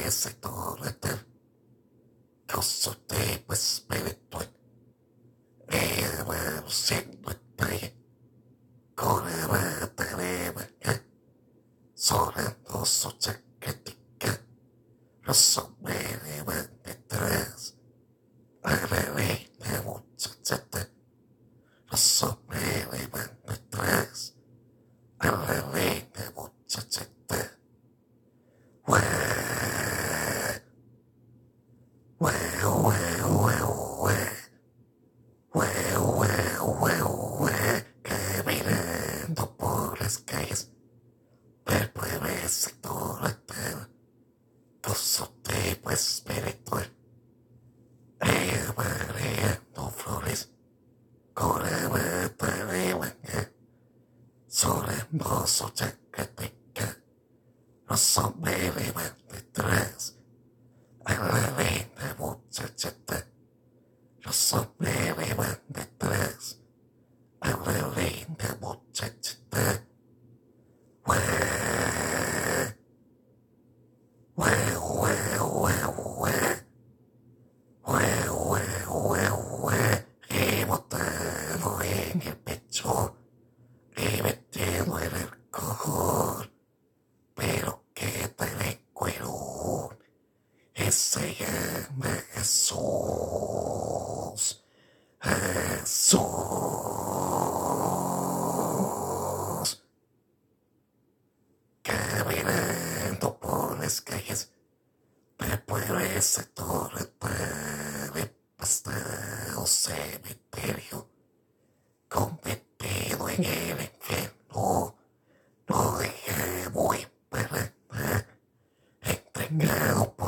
settore grosso tempo spiritual e sento te correre sonando soggetica rosso bene tres arrete muchachete rosso bene tres arrete muchachete caminando por las calles del breve sector entero, con su tipo espiritual, mareando flores, con la mata de manga, sobre hermoso chacateca, los sombreros detrás, a la linda muchachita, los sombreros van detrás, a la linda muchachita. Y botado en el pecho y metido en el alcohol, pero que te de cuero, ese llama Jesús. Jesús. Caminando por las calles del pueblo sector de pasado cementerio, convertido en el infierno, no dejé muy para entregado